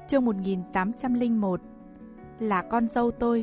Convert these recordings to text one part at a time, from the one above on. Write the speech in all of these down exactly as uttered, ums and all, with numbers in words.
Chương một nghìn tám trăm lẻ một. Là con dâu tôi.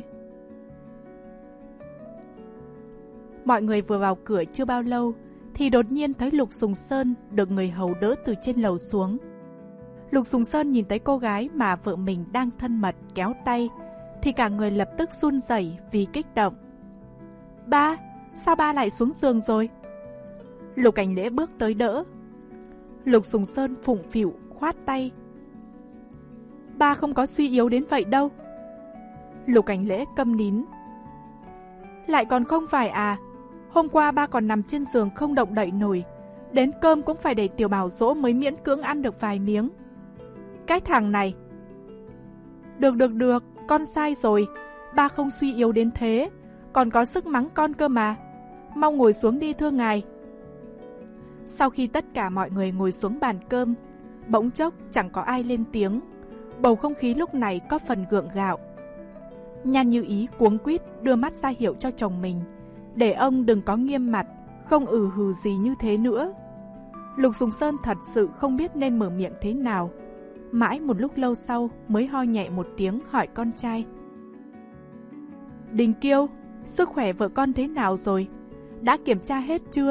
Mọi người vừa vào cửa chưa bao lâu thì đột nhiên thấy Lục Sùng Sơn được người hầu đỡ từ trên lầu xuống. Lục Sùng Sơn nhìn thấy cô gái mà vợ mình đang thân mật kéo tay thì cả người lập tức run rẩy vì kích động. Ba, sao ba lại xuống giường rồi? Lục Cảnh Lễ bước tới đỡ. Lục Sùng Sơn phụng phịu khoát tay. Ba không có suy yếu đến vậy đâu. Lục Cảnh Lễ câm nín. Lại còn không phải à? Hôm qua ba còn nằm trên giường không động đậy nổi, đến cơm cũng phải để Tiểu Bảo dỗ mới miễn cưỡng ăn được vài miếng. Cái thằng này. Được được được, con sai rồi. Ba không suy yếu đến thế, còn có sức mắng con cơ mà. Mau ngồi xuống đi thưa ngài. Sau khi tất cả mọi người ngồi xuống bàn cơm, bỗng chốc chẳng có ai lên tiếng. Bầu không khí lúc này có phần gượng gạo. Nhan Như Ý cuống quýt đưa mắt ra hiệu cho chồng mình, để ông đừng có nghiêm mặt, không ừ hừ gì như thế nữa. Lục Sùng Sơn thật sự không biết nên mở miệng thế nào. Mãi một lúc lâu sau mới ho nhẹ một tiếng hỏi con trai. Đình Kiêu, sức khỏe vợ con thế nào rồi? Đã kiểm tra hết chưa?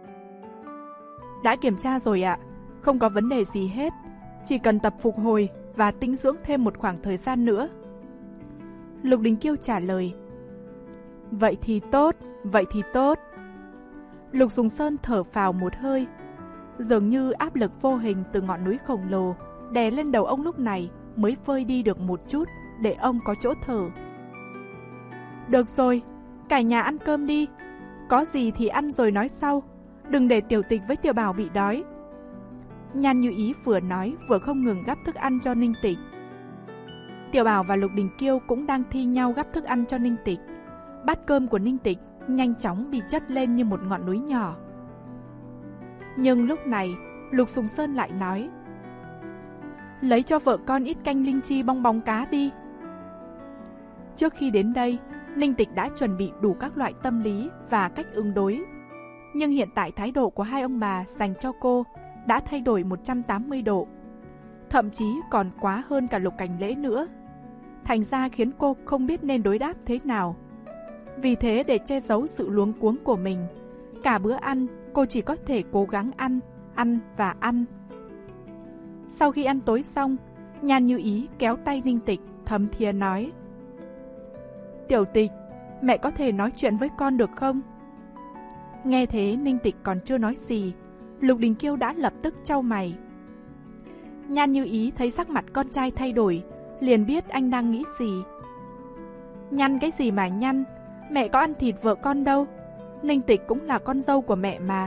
Đã kiểm tra rồi ạ, không có vấn đề gì hết. Chỉ cần tập phục hồi và tĩnh dưỡng thêm một khoảng thời gian nữa. Lục Đình Kiêu trả lời. Vậy thì tốt, vậy thì tốt. Lục Sùng Sơn thở phào một hơi. Dường như áp lực vô hình từ ngọn núi khổng lồ đè lên đầu ông lúc này mới vơi đi được một chút để ông có chỗ thở. Được rồi, cả nhà ăn cơm đi. Có gì thì ăn rồi nói sau, đừng để Tiểu Tịch với Tiểu Bảo bị đói. Nhan Như Ý vừa nói vừa không ngừng gắp thức ăn cho Ninh Tịch. Tiểu Bảo và Lục Đình Kiêu cũng đang thi nhau gắp thức ăn cho Ninh Tịch. Bát cơm của Ninh Tịch nhanh chóng bị chất lên như một ngọn núi nhỏ. Nhưng lúc này Lục Sùng Sơn lại nói. Lấy cho vợ con ít canh linh chi bong bóng cá đi. Trước khi đến đây, Ninh Tịch đã chuẩn bị đủ các loại tâm lý và cách ứng đối. Nhưng hiện tại thái độ của hai ông bà dành cho cô đã thay đổi một trăm tám mươi độ. Thậm chí còn quá hơn cả Lục Cảnh Lễ nữa. Thành ra khiến cô không biết nên đối đáp thế nào. Vì thế để che giấu sự luống cuống của mình, cả bữa ăn cô chỉ có thể cố gắng ăn, ăn và ăn. Sau khi ăn tối xong, Nhan Như Ý kéo tay Ninh Tịch thấm thía nói. Tiểu Tịch, mẹ có thể nói chuyện với con được không? Nghe thế Ninh Tịch còn chưa nói gì, Lục Đình Kiêu đã lập tức chau mày. Nhan Như Ý thấy sắc mặt con trai thay đổi, liền biết anh đang nghĩ gì. Nhăn cái gì mà nhăn, mẹ có ăn thịt vợ con đâu. Ninh Tịch cũng là con dâu của mẹ mà.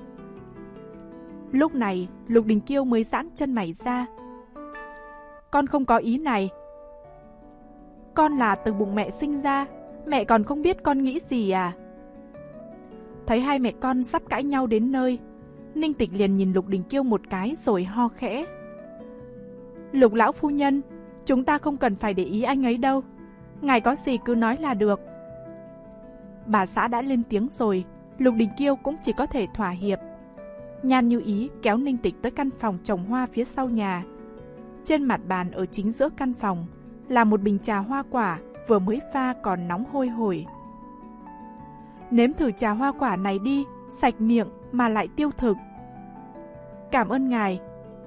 Lúc này Lục Đình Kiêu mới giãn chân mày ra. Con không có ý này. Con là từ bụng mẹ sinh ra, mẹ còn không biết con nghĩ gì à? Thấy hai mẹ con sắp cãi nhau đến nơi, Ninh Tịch liền nhìn Lục Đình Kiêu một cái rồi ho khẽ. Lục lão phu nhân, chúng ta không cần phải để ý anh ấy đâu. Ngài có gì cứ nói là được. Bà xã đã lên tiếng rồi, Lục Đình Kiêu cũng chỉ có thể thỏa hiệp. Nhan Như Ý kéo Ninh Tịch tới căn phòng trồng hoa phía sau nhà. Trên mặt bàn ở chính giữa căn phòng là một bình trà hoa quả vừa mới pha còn nóng hôi hổi. Nếm thử trà hoa quả này đi, sạch miệng mà lại tiêu thực. Cảm ơn ngài.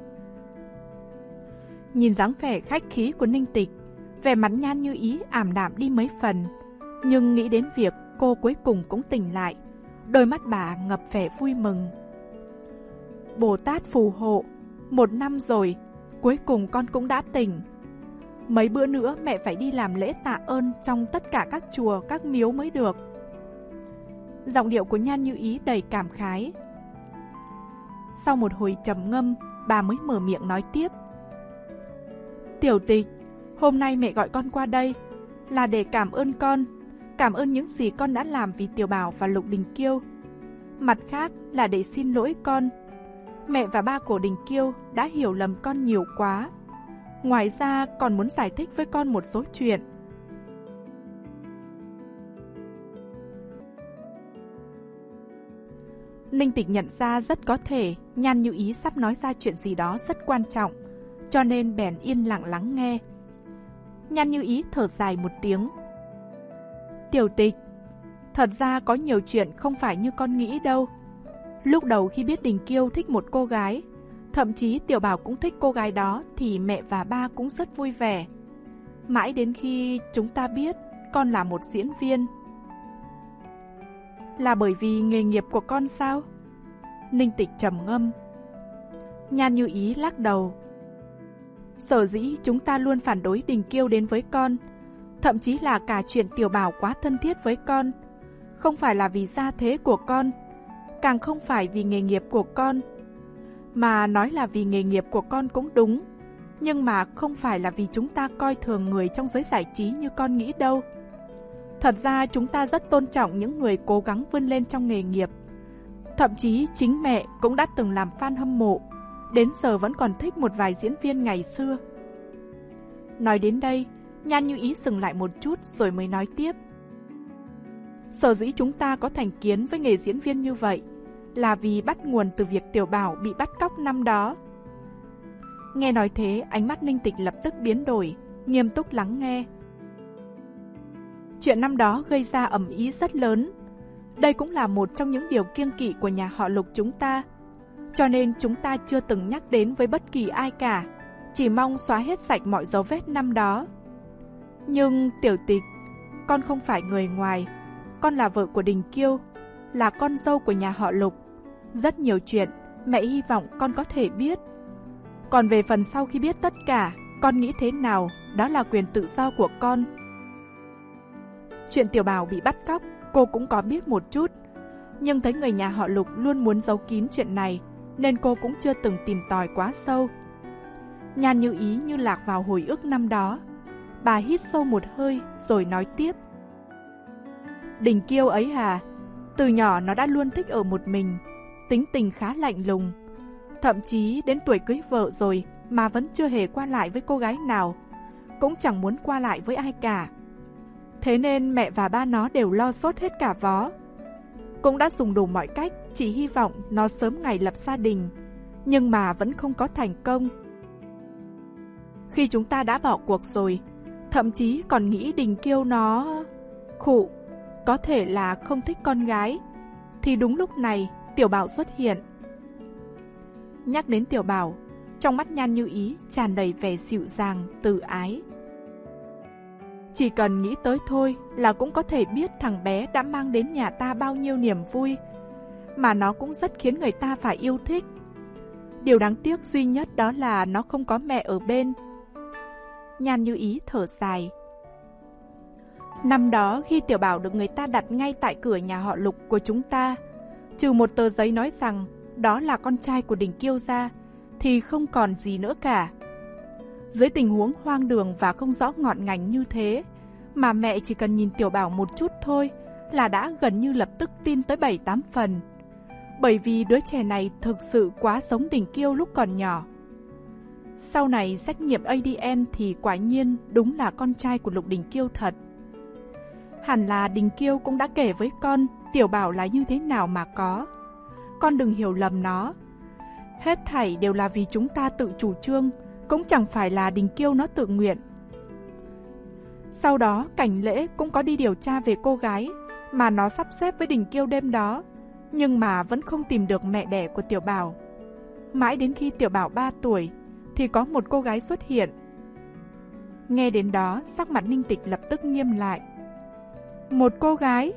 Nhìn dáng vẻ khách khí của Ninh Tịch, vẻ mặt Nhan Như Ý ảm đạm đi mấy phần. Nhưng nghĩ đến việc cô cuối cùng cũng tỉnh lại, đôi mắt bà ngập vẻ vui mừng. Bồ Tát phù hộ, một năm rồi, cuối cùng con cũng đã tỉnh. Mấy bữa nữa mẹ phải đi làm lễ tạ ơn trong tất cả các chùa, các miếu mới được. Giọng điệu của Nhan Như Ý đầy cảm khái. Sau một hồi trầm ngâm, bà mới mở miệng nói tiếp. Tiểu Tịch, hôm nay mẹ gọi con qua đây là để cảm ơn con, cảm ơn những gì con đã làm vì Tiểu Bảo và Lục Đình Kiêu. Mặt khác là để xin lỗi con. Mẹ và ba của Đình Kiêu đã hiểu lầm con nhiều quá. Ngoài ra còn muốn giải thích với con một số chuyện. Ninh Tịch nhận ra rất có thể Nhan Như Ý sắp nói ra chuyện gì đó rất quan trọng, cho nên bèn yên lặng lắng nghe. Nhan Như Ý thở dài một tiếng. Tiểu Tịch, thật ra có nhiều chuyện không phải như con nghĩ đâu. Lúc đầu khi biết Đình Kiêu thích một cô gái, thậm chí Tiểu Bảo cũng thích cô gái đó, thì mẹ và ba cũng rất vui vẻ. Mãi đến khi chúng ta biết con là một diễn viên. Là bởi vì nghề nghiệp của con sao? Ninh Tịch trầm ngâm. Nhan Như Ý lắc đầu. Sở dĩ chúng ta luôn phản đối Đình Kiêu đến với con, thậm chí là cả chuyện Tiểu Bảo quá thân thiết với con, không phải là vì gia thế của con, càng không phải vì nghề nghiệp của con. Mà nói là vì nghề nghiệp của con cũng đúng, nhưng mà không phải là vì chúng ta coi thường người trong giới giải trí như con nghĩ đâu. Thật ra chúng ta rất tôn trọng những người cố gắng vươn lên trong nghề nghiệp. Thậm chí chính mẹ cũng đã từng làm fan hâm mộ, đến giờ vẫn còn thích một vài diễn viên ngày xưa. Nói đến đây, Nhan Như Ý dừng lại một chút rồi mới nói tiếp. Sở dĩ chúng ta có thành kiến với nghề diễn viên như vậy là vì bắt nguồn từ việc Tiểu Bảo bị bắt cóc năm đó. Nghe nói thế, ánh mắt Ninh Tịch lập tức biến đổi, nghiêm túc lắng nghe. Chuyện năm đó gây ra ầm ĩ rất lớn. Đây cũng là một trong những điều kiêng kỵ của nhà họ Lục chúng ta. Cho nên chúng ta chưa từng nhắc đến với bất kỳ ai cả, chỉ mong xóa hết sạch mọi dấu vết năm đó. Nhưng Tiểu Tịch, con không phải người ngoài, con là vợ của Đình Kiêu, là con dâu của nhà họ Lục. Rất nhiều chuyện mẹ hy vọng con có thể biết. Còn về phần sau khi biết tất cả, con nghĩ thế nào, đó là quyền tự do của con. Chuyện Tiểu Bảo bị bắt cóc, cô cũng có biết một chút, nhưng thấy người nhà họ Lục luôn muốn giấu kín chuyện này, nên cô cũng chưa từng tìm tòi quá sâu. Nhan Như Ý như lạc vào hồi ức năm đó. Bà hít sâu một hơi rồi nói tiếp. Đình Kiêu ấy à, từ nhỏ nó đã luôn thích ở một mình, tính tình khá lạnh lùng. Thậm chí đến tuổi cưới vợ rồi mà vẫn chưa hề qua lại với cô gái nào, cũng chẳng muốn qua lại với ai cả. Thế nên mẹ và ba nó đều lo sốt hết cả vó. Cũng đã dùng đủ mọi cách, chỉ hy vọng nó sớm ngày lập gia đình, nhưng mà vẫn không có thành công. Khi chúng ta đã bỏ cuộc rồi, thậm chí còn nghĩ Đình Kiêu nó... khụ, có thể là không thích con gái, thì đúng lúc này Tiểu Bảo xuất hiện. Nhắc đến Tiểu Bảo, trong mắt Nhan Như Ý tràn đầy vẻ dịu dàng, từ ái. Chỉ cần nghĩ tới thôi là cũng có thể biết thằng bé đã mang đến nhà ta bao nhiêu niềm vui, mà nó cũng rất khiến người ta phải yêu thích. Điều đáng tiếc duy nhất đó là nó không có mẹ ở bên. Nhan Như Ý thở dài. Năm đó khi Tiểu Bảo được người ta đặt ngay tại cửa nhà họ Lục của chúng ta, trừ một tờ giấy nói rằng đó là con trai của Đình Kiêu ra, thì không còn gì nữa cả. Dưới tình huống hoang đường và không rõ ngọn ngành như thế, mà mẹ chỉ cần nhìn Tiểu Bảo một chút thôi là đã gần như lập tức tin tới bảy tám phần. Bởi vì đứa trẻ này thực sự quá giống Đình Kiêu lúc còn nhỏ. Sau này xét nghiệm a đê en thì quả nhiên đúng là con trai của Lục Đình Kiêu thật. Hẳn là Đình Kiêu cũng đã kể với con Tiểu Bảo là như thế nào mà có. Con đừng hiểu lầm nó. Hết thảy đều là vì chúng ta tự chủ trương, cũng chẳng phải là Đình Kiêu nó tự nguyện. Sau đó Cảnh Lễ cũng có đi điều tra về cô gái mà nó sắp xếp với Đình Kiêu đêm đó, nhưng mà vẫn không tìm được mẹ đẻ của Tiểu Bảo. Mãi đến khi Tiểu Bảo ba tuổi thì có một cô gái xuất hiện. Nghe đến đó, sắc mặt Ninh Tịch lập tức nghiêm lại. Một cô gái?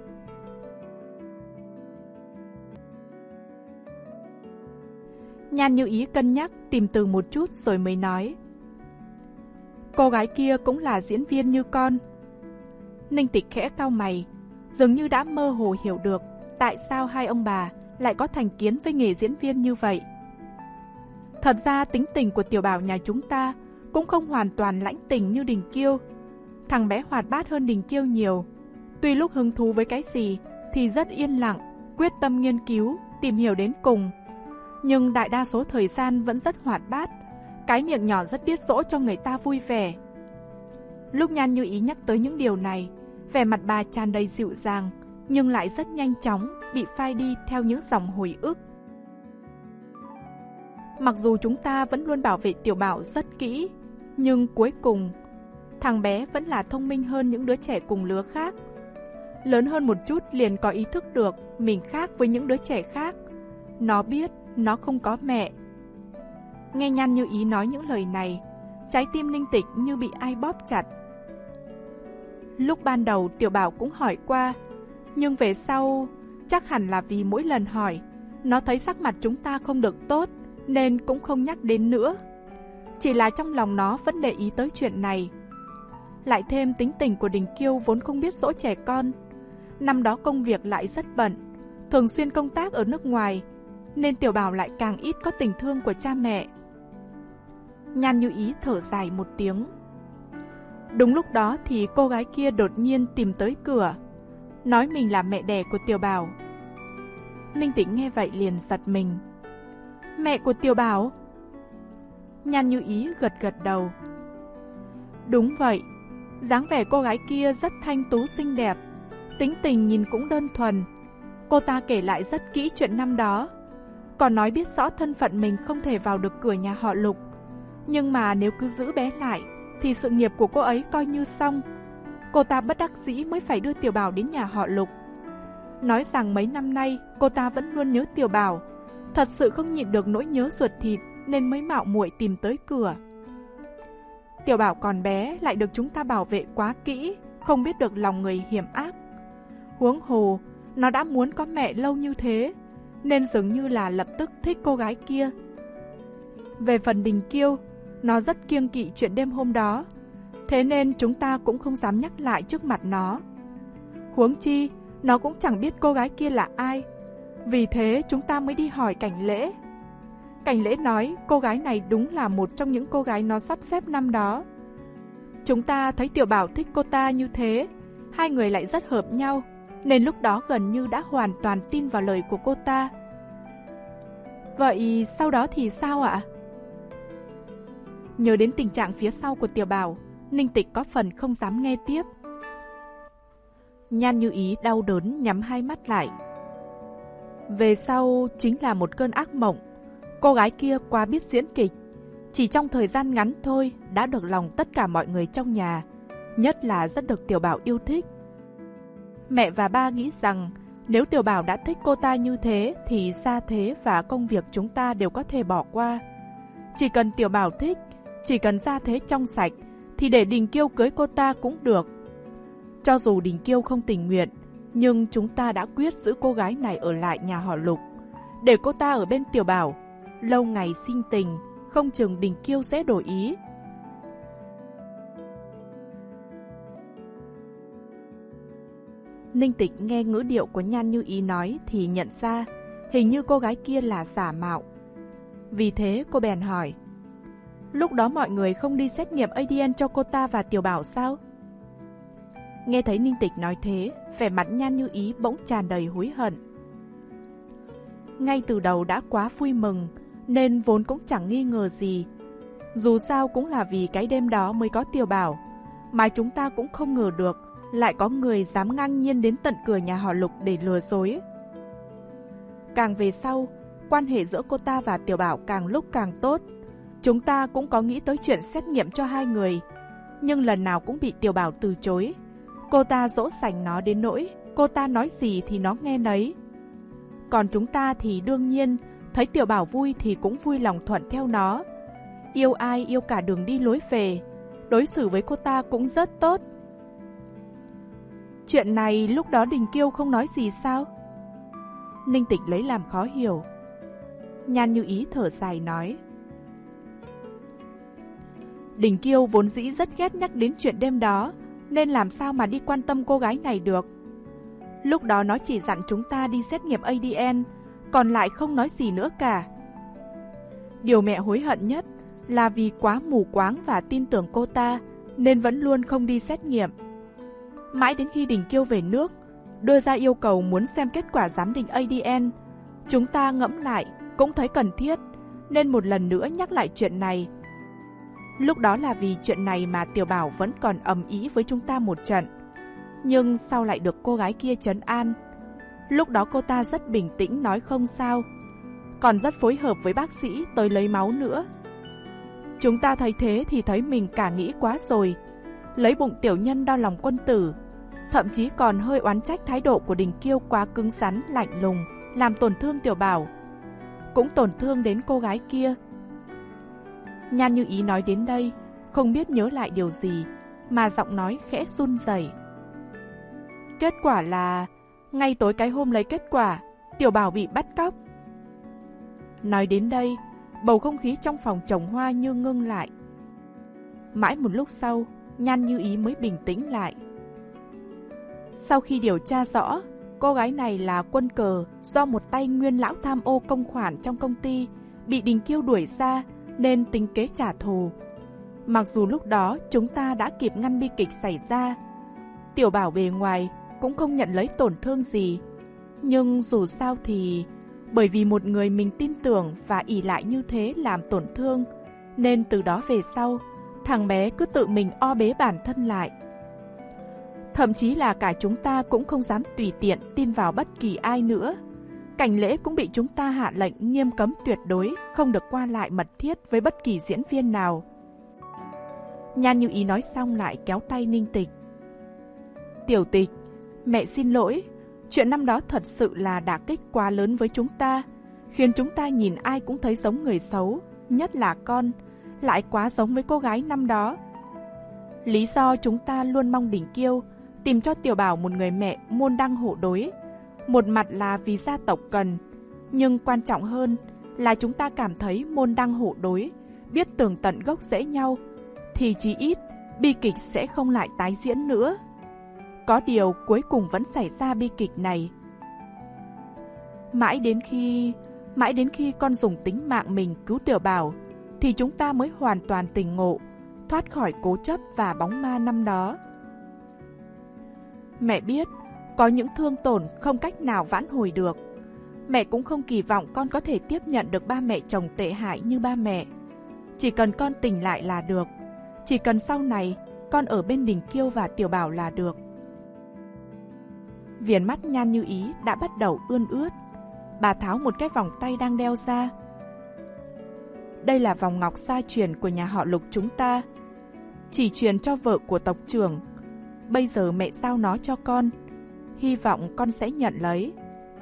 Nhan Như Ý cân nhắc tìm từ một chút rồi mới nói. Cô gái kia cũng là diễn viên như con. Ninh Tịch khẽ cau mày, dường như đã mơ hồ hiểu được tại sao hai ông bà lại có thành kiến với nghề diễn viên như vậy. Thật ra tính tình của Tiểu Bảo nhà chúng ta cũng không hoàn toàn lãnh tình như Đình Kiêu. Thằng bé hoạt bát hơn Đình Kiêu nhiều. Tuy lúc hứng thú với cái gì thì rất yên lặng, quyết tâm nghiên cứu, tìm hiểu đến cùng. Nhưng đại đa số thời gian vẫn rất hoạt bát, cái miệng nhỏ rất biết dỗ cho người ta vui vẻ. Lúc Nhan Như Ý nhắc tới những điều này, vẻ mặt bà tràn đầy dịu dàng, nhưng lại rất nhanh chóng bị phai đi theo những dòng hồi ức. Mặc dù chúng ta vẫn luôn bảo vệ Tiểu Bảo rất kỹ, nhưng cuối cùng, thằng bé vẫn là thông minh hơn những đứa trẻ cùng lứa khác. Lớn hơn một chút liền có ý thức được mình khác với những đứa trẻ khác. Nó biết nó không có mẹ. Nghe Nhan Như Ý nói những lời này, trái tim Ninh Tịch như bị ai bóp chặt. Lúc ban đầu Tiểu Bảo cũng hỏi qua, nhưng về sau, chắc hẳn là vì mỗi lần hỏi, nó thấy sắc mặt chúng ta không được tốt, nên cũng không nhắc đến nữa. Chỉ là trong lòng nó vẫn để ý tới chuyện này. Lại thêm tính tình của Đình Kiêu vốn không biết dỗ trẻ con. Năm đó công việc lại rất bận, thường xuyên công tác ở nước ngoài, nên Tiểu Bảo lại càng ít có tình thương của cha mẹ. Nhan Như Ý thở dài một tiếng. Đúng lúc đó thì cô gái kia đột nhiên tìm tới cửa, nói mình là mẹ đẻ của Tiểu Bảo. Ninh Tĩnh nghe vậy liền giật mình. Mẹ của Tiểu Bảo? Nhan Như Ý gật gật đầu. Đúng vậy, dáng vẻ cô gái kia rất thanh tú xinh đẹp, tính tình nhìn cũng đơn thuần. Cô ta kể lại rất kỹ chuyện năm đó, còn nói biết rõ thân phận mình không thể vào được cửa nhà họ Lục. Nhưng mà nếu cứ giữ bé lại, thì sự nghiệp của cô ấy coi như xong. Cô ta bất đắc dĩ mới phải đưa Tiểu Bảo đến nhà họ Lục. Nói rằng mấy năm nay cô ta vẫn luôn nhớ Tiểu Bảo, thật sự không nhịn được nỗi nhớ ruột thịt nên mới mạo muội tìm tới cửa. Tiểu Bảo còn bé lại được chúng ta bảo vệ quá kỹ, không biết được lòng người hiểm ác. Huống hồ, nó đã muốn có mẹ lâu như thế, nên dường như là lập tức thích cô gái kia. Về phần Đình Kiêu, nó rất kiêng kỵ chuyện đêm hôm đó, thế nên chúng ta cũng không dám nhắc lại trước mặt nó. Huống chi, nó cũng chẳng biết cô gái kia là ai, vì thế chúng ta mới đi hỏi Cảnh Lễ. Cảnh Lễ nói cô gái này đúng là một trong những cô gái nó sắp xếp năm đó. Chúng ta thấy Tiểu Bảo thích cô ta như thế, hai người lại rất hợp nhau, nên lúc đó gần như đã hoàn toàn tin vào lời của cô ta. Vậy sau đó thì sao ạ? Nhớ đến tình trạng phía sau của Tiểu Bảo, Ninh Tịch có phần không dám nghe tiếp. Nhan Như Ý đau đớn nhắm hai mắt lại. Về sau chính là một cơn ác mộng. Cô gái kia quá biết diễn kịch, chỉ trong thời gian ngắn thôi đã được lòng tất cả mọi người trong nhà, nhất là rất được Tiểu Bảo yêu thích. Mẹ và ba nghĩ rằng nếu Tiểu Bảo đã thích cô ta như thế thì gia thế và công việc chúng ta đều có thể bỏ qua. Chỉ cần Tiểu Bảo thích, chỉ cần gia thế trong sạch thì để Đình Kiêu cưới cô ta cũng được. Cho dù Đình Kiêu không tình nguyện, nhưng chúng ta đã quyết giữ cô gái này ở lại nhà họ Lục, để cô ta ở bên Tiểu Bảo. Lâu ngày sinh tình, không chừng Đình Kiêu sẽ đổi ý. Ninh Tịch nghe ngữ điệu của Nhan Như Ý nói thì nhận ra hình như cô gái kia là giả mạo. Vì thế cô bèn hỏi, lúc đó mọi người không đi xét nghiệm a đê en cho cô ta và Tiểu Bảo sao? Nghe thấy Ninh Tịch nói thế, vẻ mặt Nhan Như Ý bỗng tràn đầy hối hận. Ngay từ đầu đã quá vui mừng, nên vốn cũng chẳng nghi ngờ gì. Dù sao cũng là vì cái đêm đó mới có Tiểu Bảo, mà chúng ta cũng không ngờ được lại có người dám ngang nhiên đến tận cửa nhà họ Lục để lừa dối. Càng về sau, quan hệ giữa cô ta và Tiểu Bảo càng lúc càng tốt. Chúng ta cũng có nghĩ tới chuyện xét nghiệm cho hai người, nhưng lần nào cũng bị Tiểu Bảo từ chối. Cô ta dỗ dành nó đến nỗi cô ta nói gì thì nó nghe nấy. Còn chúng ta thì đương nhiên thấy Tiểu Bảo vui thì cũng vui lòng thuận theo nó. Yêu ai yêu cả đường đi lối về, đối xử với cô ta cũng rất tốt. Chuyện này lúc đó Đình Kiêu không nói gì sao? Ninh Tịch lấy làm khó hiểu. Nhan Như Ý thở dài nói, Đình Kiêu vốn dĩ rất ghét nhắc đến chuyện đêm đó, nên làm sao mà đi quan tâm cô gái này được. Lúc đó nó chỉ dặn chúng ta đi xét nghiệm a đê en, còn lại không nói gì nữa cả. Điều mẹ hối hận nhất là vì quá mù quáng và tin tưởng cô ta, nên vẫn luôn không đi xét nghiệm. Mãi đến khi Đình Kiêu về nước, đưa ra yêu cầu muốn xem kết quả giám định a đê en, chúng ta ngẫm lại cũng thấy cần thiết, nên một lần nữa nhắc lại chuyện này. Lúc đó là vì chuyện này mà Tiểu Bảo vẫn còn ầm ĩ với chúng ta một trận, nhưng sau lại được cô gái kia trấn an. Lúc đó cô ta rất bình tĩnh nói không sao. còn rất phối hợp với bác sĩ tới lấy máu nữa. Chúng ta thấy thế thì thấy mình cả nghĩ quá rồi, lấy bụng tiểu nhân đo lòng quân tử, thậm chí còn hơi oán trách thái độ của Đình Kiêu quá cứng rắn, lạnh lùng, làm tổn thương Tiểu Bảo, cũng tổn thương đến cô gái kia. Nhan Như Ý nói đến đây, không biết nhớ lại điều gì, mà giọng nói khẽ run rẩy. Kết quả là, ngay tối cái hôm lấy kết quả, Tiểu Bảo bị bắt cóc. Nói đến đây, bầu không khí trong phòng trồng hoa như ngưng lại. Mãi một lúc sau, Nhan Như Ý mới bình tĩnh lại. Sau khi điều tra rõ, cô gái này là quân cờ do một tay nguyên lão tham ô công khoản trong công ty, bị Đình Kiêu đuổi ra nên tính kế trả thù. Mặc dù lúc đó chúng ta đã kịp ngăn bi kịch xảy ra, Tiểu Bảo bề ngoài cũng không nhận lấy tổn thương gì. Nhưng dù sao thì, bởi vì một người mình tin tưởng và ỷ lại như thế làm tổn thương, nên từ đó về sau, thằng bé cứ tự mình o bế bản thân lại. Thậm chí là cả chúng ta cũng không dám tùy tiện tin vào bất kỳ ai nữa. Cảnh Lễ cũng bị chúng ta hạ lệnh nghiêm cấm tuyệt đối, không được qua lại mật thiết với bất kỳ diễn viên nào. Nhan Như Ý nói xong lại kéo tay Ninh Tịch. Tiểu Tịch, mẹ xin lỗi, chuyện năm đó thật sự là đả kích quá lớn với chúng ta, khiến chúng ta nhìn ai cũng thấy giống người xấu, nhất là con, lại quá giống với cô gái năm đó. Lý do chúng ta luôn mong Đình Kiêu tìm cho Tiểu Bảo một người mẹ môn đăng hộ đối, một mặt là vì gia tộc cần, nhưng quan trọng hơn là chúng ta cảm thấy môn đăng hộ đối, biết tường tận gốc rễ nhau, thì chí ít bi kịch sẽ không lại tái diễn nữa. Có điều cuối cùng vẫn xảy ra bi kịch này. Mãi đến khi, mãi đến khi con dùng tính mạng mình cứu Tiểu Bảo, thì chúng ta mới hoàn toàn tỉnh ngộ, thoát khỏi cố chấp và bóng ma năm đó. Mẹ biết, có những thương tổn không cách nào vãn hồi được. Mẹ cũng không kỳ vọng con có thể tiếp nhận được ba mẹ chồng tệ hại như ba mẹ. Chỉ cần con tỉnh lại là được. Chỉ cần sau này con ở bên Đình Kiêu và Tiểu Bảo là được. Viền mắt Nhan Như Ý đã bắt đầu ươn ướt. Bà tháo một cái vòng tay đang đeo ra. Đây là vòng ngọc gia truyền của nhà họ Lục chúng ta, chỉ truyền cho vợ của tộc trưởng. Bây giờ mẹ giao nó cho con, hy vọng con sẽ nhận lấy.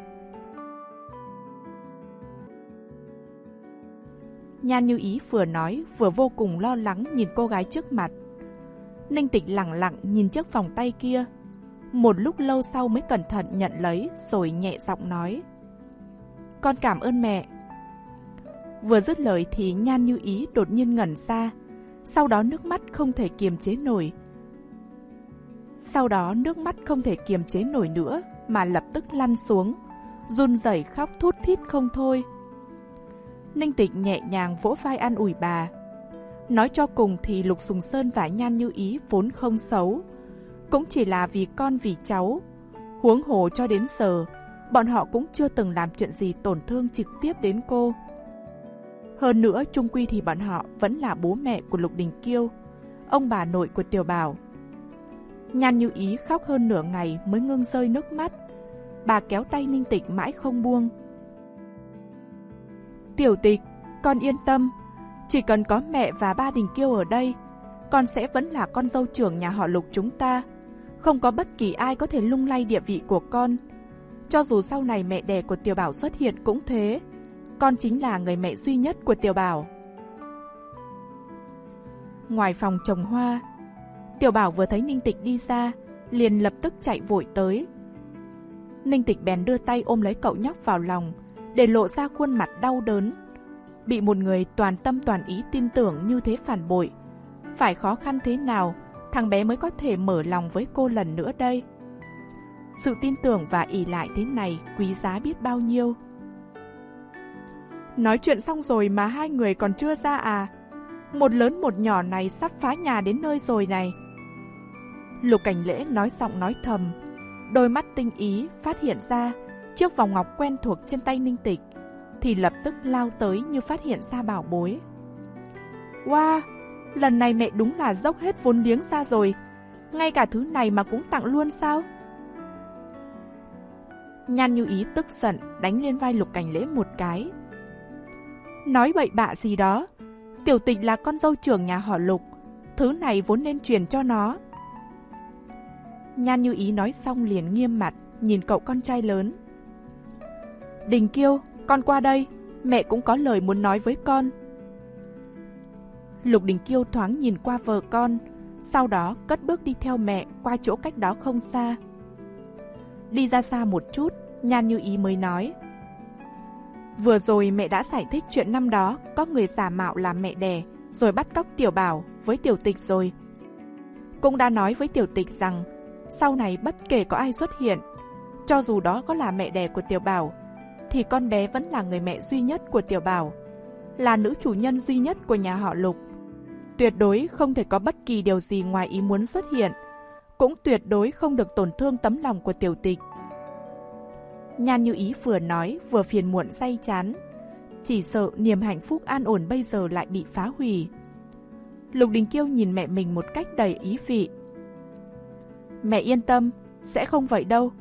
Nhan Như Ý vừa nói vừa vô cùng lo lắng nhìn cô gái trước mặt. Ninh Tịch lẳng lặng nhìn chiếc vòng tay kia, một lúc lâu sau mới cẩn thận nhận lấy rồi nhẹ giọng nói: Con cảm ơn mẹ. Vừa dứt lời thì Nhan Như Ý đột nhiên ngẩn ra, sau đó nước mắt không thể kiềm chế nổi. Sau đó nước mắt không thể kiềm chế nổi nữa mà lập tức lăn xuống, run rẩy khóc thút thít không thôi. Ninh Tịch nhẹ nhàng vỗ vai an ủi bà. Nói cho cùng thì Lục Sùng Sơn và Nhan Như Ý vốn không xấu, cũng chỉ là vì con vì cháu. Huống hồ cho đến giờ, bọn họ cũng chưa từng làm chuyện gì tổn thương trực tiếp đến cô. Hơn nữa, chung quy thì bọn họ vẫn là bố mẹ của Lục Đình Kiêu, ông bà nội của Tiểu Bảo. Nhan Như Ý khóc hơn nửa ngày mới ngưng rơi nước mắt. Bà kéo tay Ninh Tịch mãi không buông. Tiểu Tịch, con yên tâm, chỉ cần có mẹ và ba Đình Kiêu ở đây, con sẽ vẫn là con dâu trưởng nhà họ Lục chúng ta. Không có bất kỳ ai có thể lung lay địa vị của con. Cho dù sau này mẹ đẻ của Tiểu Bảo xuất hiện cũng thế, con chính là người mẹ duy nhất của Tiểu Bảo. Ngoài phòng trồng hoa, Tiểu Bảo vừa thấy Ninh Tịch đi ra, liền lập tức chạy vội tới. Ninh Tịch bèn đưa tay ôm lấy cậu nhóc vào lòng, để lộ ra khuôn mặt đau đớn. Bị một người toàn tâm toàn ý tin tưởng như thế phản bội, phải khó khăn thế nào thằng bé mới có thể mở lòng với cô lần nữa đây. Sự tin tưởng và ỷ lại thế này quý giá biết bao nhiêu. Nói chuyện xong rồi mà hai người còn chưa ra à? Một lớn một nhỏ này sắp phá nhà đến nơi rồi này. Lục Cảnh Lễ nói giọng nói thầm, đôi mắt tinh ý phát hiện ra chiếc vòng ngọc quen thuộc trên tay Ninh Tịch, thì lập tức lao tới như phát hiện ra bảo bối. Wow, lần này mẹ đúng là dốc hết vốn liếng ra rồi, ngay cả thứ này mà cũng tặng luôn sao? Nhan Như Ý tức giận đánh lên vai Lục Cảnh Lễ một cái. Nói bậy bạ gì đó. Tiểu Tịch là con dâu trưởng nhà họ Lục. Thứ này vốn nên truyền cho nó. Nhan Như Ý nói xong liền nghiêm mặt, nhìn cậu con trai lớn. Đình Kiêu, con qua đây. Mẹ cũng có lời muốn nói với con. Lục Đình Kiêu thoáng nhìn qua vợ con, sau đó cất bước đi theo mẹ qua chỗ cách đó không xa. Đi ra xa một chút, Nhan Như Ý mới nói. Vừa rồi mẹ đã giải thích chuyện năm đó có người giả mạo làm mẹ đẻ rồi bắt cóc Tiểu Bảo với Tiểu Tịch rồi. Cũng đã nói với Tiểu Tịch rằng sau này bất kể có ai xuất hiện, cho dù đó có là mẹ đẻ của Tiểu Bảo, thì con bé vẫn là người mẹ duy nhất của Tiểu Bảo, là nữ chủ nhân duy nhất của nhà họ Lục. Tuyệt đối không thể có bất kỳ điều gì ngoài ý muốn xuất hiện, cũng tuyệt đối không được tổn thương tấm lòng của Tiểu Tịch. Nhan Như Ý vừa nói vừa phiền muộn day chán, chỉ sợ niềm hạnh phúc an ổn bây giờ lại bị phá hủy. Lục Đình Kiêu nhìn mẹ mình một cách đầy ý vị. Mẹ yên tâm, sẽ không vậy đâu.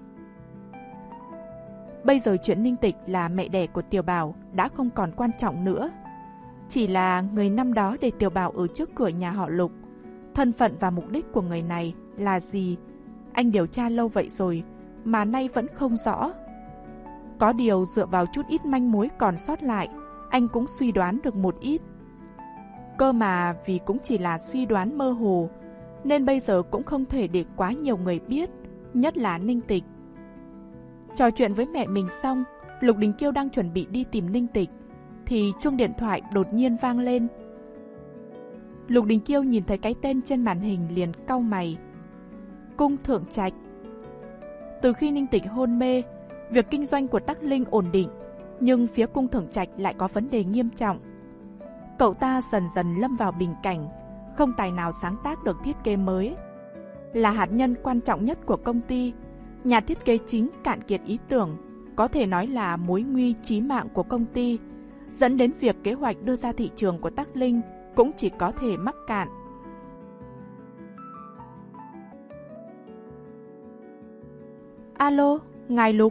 Bây giờ chuyện Ninh Tịch là mẹ đẻ của Tiểu Bảo đã không còn quan trọng nữa. Chỉ là người năm đó để Tiểu Bảo ở trước cửa nhà họ Lục, thân phận và mục đích của người này là gì, anh điều tra lâu vậy rồi mà nay vẫn không rõ. Có điều dựa vào chút ít manh mối còn sót lại, anh cũng suy đoán được một ít. Cơ mà vì cũng chỉ là suy đoán mơ hồ, nên bây giờ cũng không thể để quá nhiều người biết, nhất là Ninh Tịch. Trò chuyện với mẹ mình xong, Lục Đình Kiêu đang chuẩn bị đi tìm Ninh Tịch, thì chuông điện thoại đột nhiên vang lên. Lục Đình Kiêu nhìn thấy cái tên trên màn hình liền cau mày. Cung Thượng Trạch. Từ khi Ninh Tịch hôn mê, việc kinh doanh của Tắc Linh ổn định, nhưng phía Cung Thượng Trạch lại có vấn đề nghiêm trọng. Cậu ta dần dần lâm vào bình cảnh, không tài nào sáng tác được thiết kế mới. Là hạt nhân quan trọng nhất của công ty, nhà thiết kế chính cạn kiệt ý tưởng, có thể nói là mối nguy chí mạng của công ty, dẫn đến việc kế hoạch đưa ra thị trường của Tắc Linh cũng chỉ có thể mắc cạn. Alo, ngài Lục.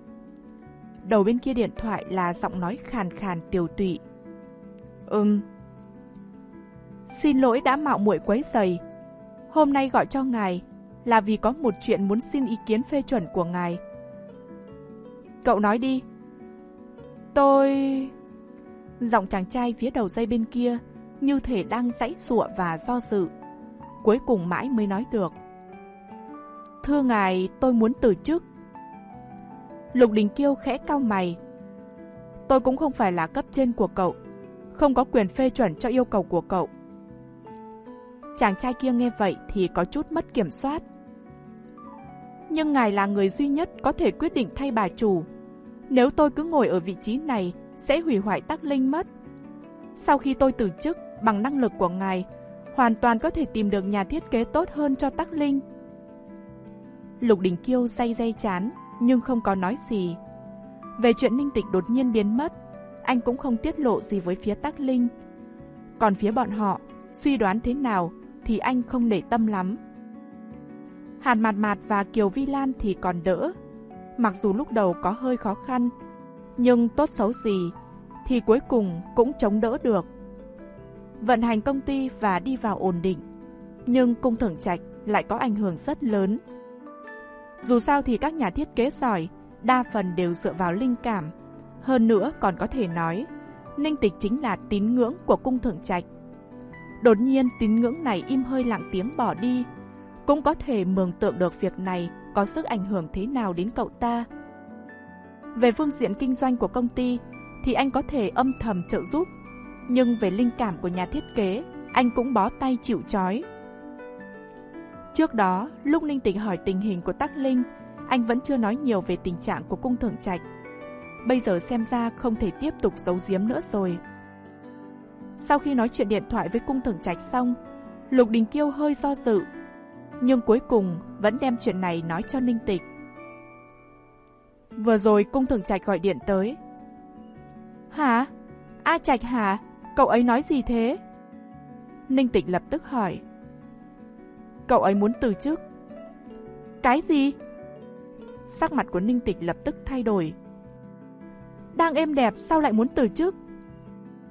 Đầu bên kia điện thoại là giọng nói khàn khàn tiều tụy. Ừm. Xin lỗi đã mạo muội quấy rầy. Hôm nay gọi cho ngài là vì có một chuyện muốn xin ý kiến phê chuẩn của ngài. Cậu nói đi. Tôi... Giọng chàng trai phía đầu dây bên kia như thể đang giãy giụa và do dự. Cuối cùng mãi mới nói được. Thưa ngài, tôi muốn từ chức. Lục Đình Kiêu khẽ cau mày. Tôi cũng không phải là cấp trên của cậu, không có quyền phê chuẩn cho yêu cầu của cậu. Chàng trai kia nghe vậy thì có chút mất kiểm soát. Nhưng ngài là người duy nhất có thể quyết định thay bà chủ. Nếu tôi cứ ngồi ở vị trí này sẽ hủy hoại Tắc Linh mất. Sau khi tôi từ chức, bằng năng lực của ngài, hoàn toàn có thể tìm được nhà thiết kế tốt hơn cho Tắc Linh. Lục Đình Kiêu day day chán nhưng không có nói gì. Về chuyện Ninh Tịch đột nhiên biến mất, anh cũng không tiết lộ gì với phía Tắc Linh. Còn phía bọn họ, suy đoán thế nào thì anh không để tâm lắm. Hàn Mạt Mạt và Kiều Vi Lan thì còn đỡ. Mặc dù lúc đầu có hơi khó khăn, nhưng tốt xấu gì thì cuối cùng cũng chống đỡ được. Vận hành công ty và đi vào ổn định, nhưng Cung Thượng Trạch lại có ảnh hưởng rất lớn. Dù sao thì các nhà thiết kế giỏi đa phần đều dựa vào linh cảm. Hơn nữa còn có thể nói Ninh Tịch chính là tín ngưỡng của Cung Thượng Trạch. Đột nhiên tín ngưỡng này im hơi lặng tiếng bỏ đi, cũng có thể mường tượng được việc này có sức ảnh hưởng thế nào đến cậu ta. Về phương diện kinh doanh của công ty thì anh có thể âm thầm trợ giúp, nhưng về linh cảm của nhà thiết kế anh cũng bó tay chịu trói. Trước đó, lúc Ninh Tịch hỏi tình hình của Tắc Linh, anh vẫn chưa nói nhiều về tình trạng của Cung Thượng Trạch. Bây giờ xem ra không thể tiếp tục giấu giếm nữa rồi. Sau khi nói chuyện điện thoại với Cung Thượng Trạch xong, Lục Đình Kiêu hơi do dự, nhưng cuối cùng vẫn đem chuyện này nói cho Ninh Tịch. Vừa rồi Cung Thượng Trạch gọi điện tới. Hả? A Trạch hả? Cậu ấy nói gì thế? Ninh Tịch lập tức hỏi. Cậu ấy muốn từ chức. Cái gì? Sắc mặt của Ninh Tịch lập tức thay đổi. Đang êm đẹp sao lại muốn từ chức?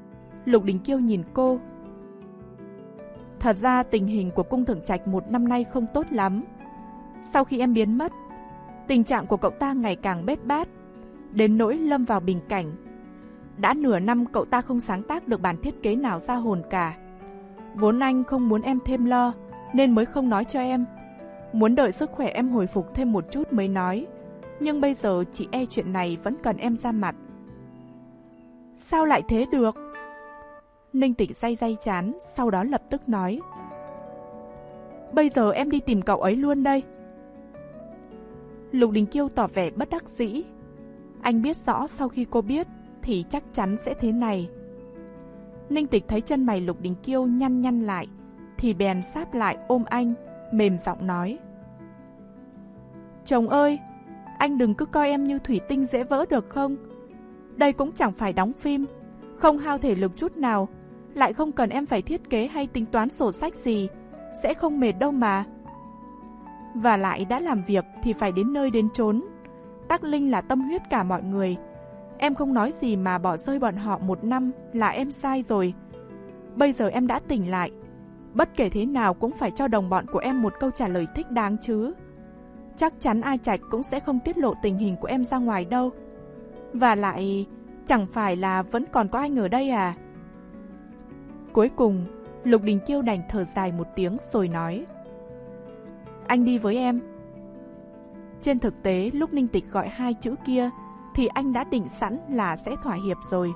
Lục Đình Kiêu nhìn cô. Thật ra tình hình của cung Thượng Trạch một năm nay không tốt lắm. Sau khi em biến mất, tình trạng của cậu ta ngày càng bết bát, đến nỗi lâm vào bình cảnh. Đã nửa năm cậu ta không sáng tác được bản thiết kế nào ra hồn cả. Vốn anh không muốn em thêm lo, nên mới không nói cho em. Muốn đợi sức khỏe em hồi phục thêm một chút mới nói. Nhưng bây giờ chị e chuyện này vẫn cần em ra mặt. Sao lại thế được? Ninh Tịch day day chán, sau đó lập tức nói. Bây giờ em đi tìm cậu ấy luôn đây. Lục Đình Kiêu tỏ vẻ bất đắc dĩ. Anh biết rõ sau khi cô biết thì chắc chắn sẽ thế này. Ninh Tịch thấy chân mày Lục Đình Kiêu nhăn nhăn lại, thì bèn sáp lại ôm anh, mềm giọng nói. Chồng ơi, anh đừng cứ coi em như thủy tinh dễ vỡ được không? Đây cũng chẳng phải đóng phim, không hao thể lực chút nào, lại không cần em phải thiết kế hay tính toán sổ sách gì, sẽ không mệt đâu mà. Và lại đã làm việc thì phải đến nơi đến chốn. Tắc Linh là tâm huyết cả mọi người. Em không nói gì mà bỏ rơi bọn họ một năm là em sai rồi. Bây giờ em đã tỉnh lại, bất kể thế nào cũng phải cho đồng bọn của em một câu trả lời thích đáng chứ. Chắc chắn Ai Trạch cũng sẽ không tiết lộ tình hình của em ra ngoài đâu. Và lại, chẳng phải là vẫn còn có anh ở đây à? Cuối cùng, Lục Đình Kiêu đành thở dài một tiếng rồi nói. Anh đi với em. Trên thực tế, lúc Ninh Tịch gọi hai chữ kia, thì anh đã định sẵn là sẽ thỏa hiệp rồi.